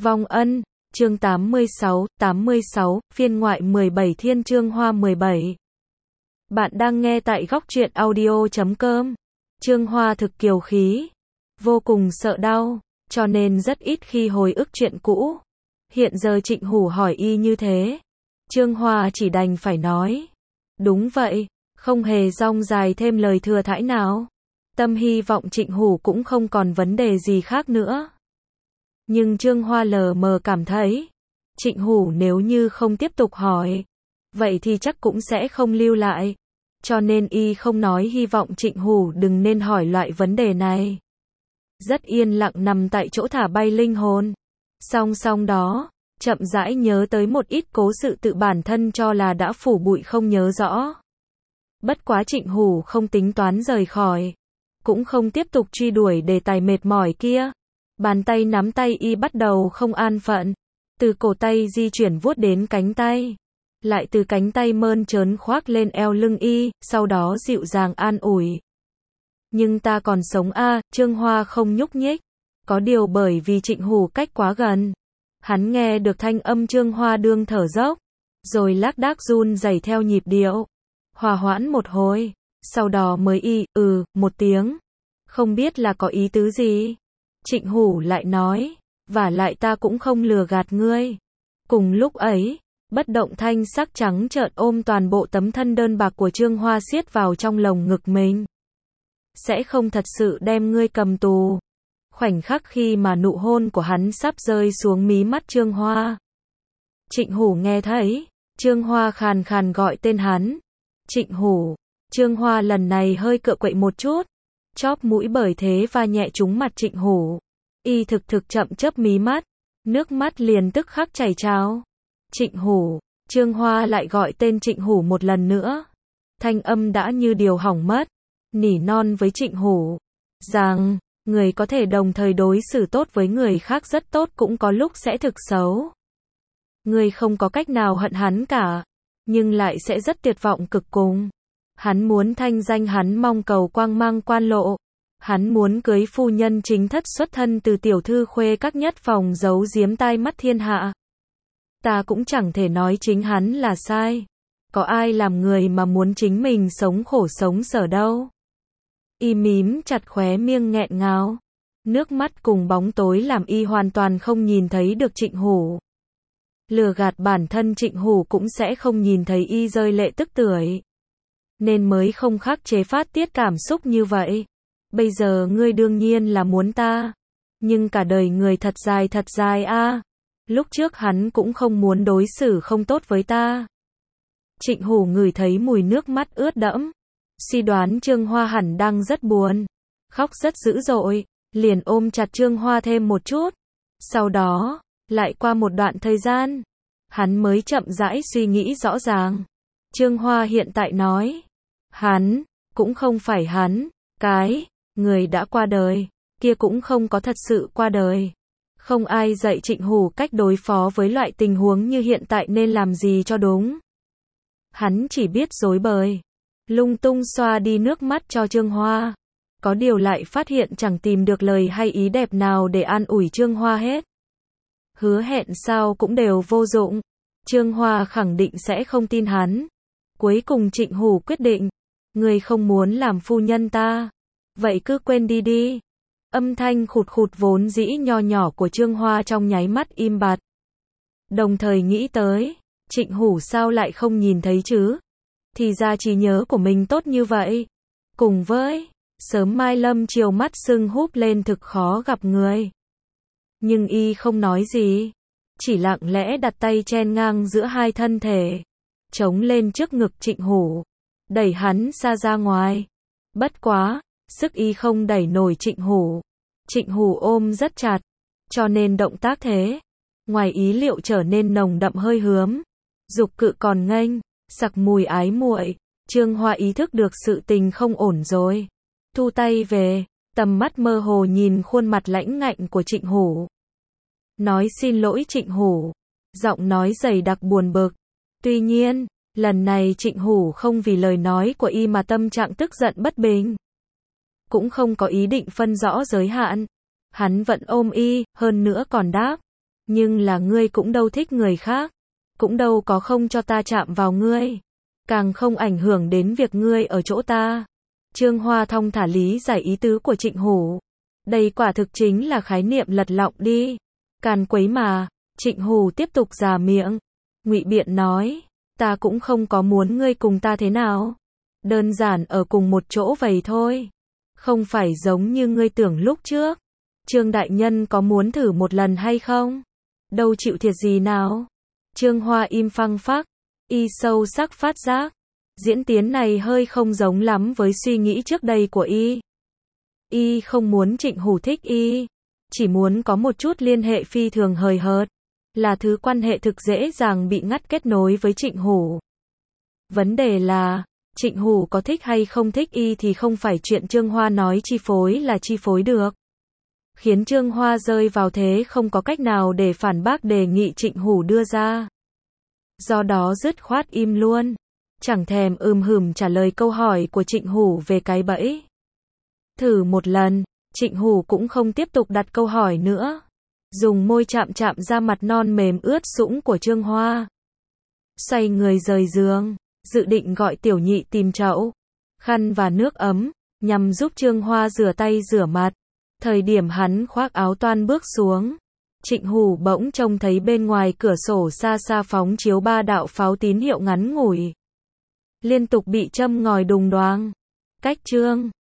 Vong ân, chương 86, phiên ngoại 17 Thiên chương Hoa 17. Bạn đang nghe tại góc truyện audio.com. Trương Hoa thực kiều khí, vô cùng sợ đau, cho nên rất ít khi hồi ức chuyện cũ. Hiện giờ Trịnh Hủ hỏi y như thế, Trương Hoa chỉ đành phải nói. Đúng vậy, không hề rong dài thêm lời thừa thãi nào. Tâm hy vọng Trịnh Hủ cũng không còn vấn đề gì khác nữa. Nhưng Trương Hoa lờ mờ cảm thấy, Trịnh Hủ nếu như không tiếp tục hỏi, vậy thì chắc cũng sẽ không lưu lại. Cho nên y không nói, hy vọng Trịnh Hủ đừng nên hỏi loại vấn đề này. Rất yên lặng nằm tại chỗ thả bay linh hồn. Song song đó, chậm rãi nhớ tới một ít cố sự tự bản thân cho là đã phủ bụi không nhớ rõ. Bất quá Trịnh Hủ không tính toán rời khỏi, cũng không tiếp tục truy đuổi đề tài mệt mỏi kia. Bàn tay nắm tay y bắt đầu không an phận, từ cổ tay di chuyển vuốt đến cánh tay, lại từ cánh tay mơn trớn khoác lên eo lưng y, sau đó dịu dàng an ủi. Nhưng ta còn sống a, Trương Hoa không nhúc nhích. Có điều bởi vì Trịnh Hủ cách quá gần, hắn nghe được thanh âm Trương Hoa đương thở dốc, rồi lác đác run rẩy theo nhịp điệu. Hòa hoãn một hồi, sau đó mới một tiếng, không biết là có ý tứ gì. Trịnh Hủ lại nói, vả lại ta cũng không lừa gạt ngươi. Cùng lúc ấy, bất động thanh sắc trắng trợn ôm toàn bộ tấm thân đơn bạc của Trương Hoa siết vào trong lồng ngực mình. Sẽ không thật sự đem ngươi cầm tù. Khoảnh khắc khi mà nụ hôn của hắn sắp rơi xuống mí mắt Trương Hoa, Trịnh Hủ nghe thấy, Trương Hoa khàn khàn gọi tên hắn. Trịnh Hủ. Trương Hoa lần này hơi cựa quậy một chút, chóp mũi bởi thế va nhẹ trúng mặt Trịnh Hủ. Y thực chậm chớp mí mắt, nước mắt liền tức khắc chảy trào. Trịnh Hủ. Trương Hoa lại gọi tên Trịnh Hủ một lần nữa. Thanh âm đã như điều hỏng mất, nỉ non với Trịnh Hủ rằng, người có thể đồng thời đối xử tốt với người khác rất tốt, cũng có lúc sẽ thực xấu. Người không có cách nào hận hắn cả, nhưng lại sẽ rất tuyệt vọng cực cùng. Hắn muốn thanh danh, hắn mong cầu quang mang quan lộ. Hắn muốn cưới phu nhân chính thất xuất thân từ tiểu thư khuê các nhất phòng giấu giếm tai mắt thiên hạ. Ta cũng chẳng thể nói chính hắn là sai. Có ai làm người mà muốn chính mình sống khổ sống sở đâu. Y mím chặt khóe miệng nghẹn ngào. Nước mắt cùng bóng tối làm y hoàn toàn không nhìn thấy được Trịnh Hủ. Lừa gạt bản thân Trịnh Hủ cũng sẽ không nhìn thấy y rơi lệ tức tưởi. Nên mới không khắc chế phát tiết cảm xúc như vậy. Bây giờ ngươi đương nhiên là muốn ta. Nhưng cả đời người thật dài a. Lúc trước hắn cũng không muốn đối xử không tốt với ta. Trịnh Hủ ngửi thấy mùi nước mắt ướt đẫm. Suy đoán Trương Hoa hẳn đang rất buồn. Khóc rất dữ dội. Liền ôm chặt Trương Hoa thêm một chút. Sau đó, lại qua một đoạn thời gian, hắn mới chậm rãi suy nghĩ rõ ràng. Trương Hoa hiện tại nói, hắn, cũng không phải hắn, người đã qua đời, kia cũng không có thật sự qua đời. Không ai dạy Trịnh Hủ cách đối phó với loại tình huống như hiện tại nên làm gì cho đúng. Hắn chỉ biết rối bời, lung tung xoa đi nước mắt cho Trương Hoa. Có điều lại phát hiện chẳng tìm được lời hay ý đẹp nào để an ủi Trương Hoa hết. Hứa hẹn sao cũng đều vô dụng. Trương Hoa khẳng định sẽ không tin hắn. Cuối cùng Trịnh Hủ quyết định, người không muốn làm phu nhân ta, vậy cứ quên đi. Âm thanh khụt vốn dĩ nho nhỏ của Trương Hoa trong nháy mắt im bặt. Đồng thời nghĩ tới, Trịnh Hủ sao lại không nhìn thấy chứ? Thì ra trí nhớ của mình tốt như vậy. Cùng với, sớm mai lâm chiều mắt sưng húp lên thực khó gặp người. Nhưng y không nói gì, chỉ lặng lẽ đặt tay chen ngang giữa hai thân thể, chống lên trước ngực Trịnh Hủ, đẩy hắn ra ngoài. Bất quá, sức y không đẩy nổi Trịnh Hủ. Trịnh Hủ ôm rất chặt, cho nên động tác thế, ngoài ý liệu trở nên nồng đậm hơi hướm, dục cự còn nghênh, sặc mùi ái muội. Trương Hoa ý thức được sự tình không ổn rồi, thu tay về, tầm mắt mơ hồ nhìn khuôn mặt lãnh ngạnh của Trịnh Hủ. Nói xin lỗi Trịnh Hủ, giọng nói dày đặc buồn bực. Tuy nhiên, lần này Trịnh Hủ không vì lời nói của y mà tâm trạng tức giận bất bình. Cũng không có ý định phân rõ giới hạn. Hắn vẫn ôm y, hơn nữa còn đáp. Nhưng là ngươi cũng đâu thích người khác, cũng đâu có không cho ta chạm vào ngươi, càng không ảnh hưởng đến việc ngươi ở chỗ ta. Trương Hoa thong thả lý giải ý tứ của Trịnh Hủ. Đây quả thực chính là khái niệm lật lọng đi. Càn quấy mà. Trịnh Hủ tiếp tục già miệng. Ngụy biện nói, ta cũng không có muốn ngươi cùng ta thế nào. Đơn giản ở cùng một chỗ vậy thôi. Không phải giống như ngươi tưởng lúc trước. Trương đại nhân có muốn thử một lần hay không? Đâu chịu thiệt gì nào? Trương Hoa im phăng phắc. Y sâu sắc phát giác. Diễn tiến này hơi không giống lắm với suy nghĩ trước đây của Y. Y không muốn Trịnh Hủ thích Y. Chỉ muốn có một chút liên hệ phi thường hời hợt. Là thứ quan hệ thực dễ dàng bị ngắt kết nối với Trịnh Hủ. Vấn đề là, Trịnh Hủ có thích hay không thích Y thì không phải chuyện Trương Hoa nói chi phối là chi phối được. Khiến Trương Hoa rơi vào thế không có cách nào để phản bác đề nghị Trịnh Hủ đưa ra. Do đó dứt khoát im luôn. Chẳng thèm hừm trả lời câu hỏi của Trịnh Hủ về cái bẫy. Thử một lần, Trịnh Hủ cũng không tiếp tục đặt câu hỏi nữa. Dùng môi chạm chạm ra mặt non mềm ướt sũng của Trương Hoa. Xoay người rời giường, dự định gọi Tiểu Nhị tìm chậu, khăn và nước ấm, nhằm giúp Trương Hoa rửa tay rửa mặt. Thời điểm hắn khoác áo toan bước xuống, Trịnh Hủ bỗng trông thấy bên ngoài cửa sổ xa xa phóng chiếu 3 đạo pháo tín hiệu ngắn ngủi. Liên tục bị châm ngòi đùng đoàng. Cách Trương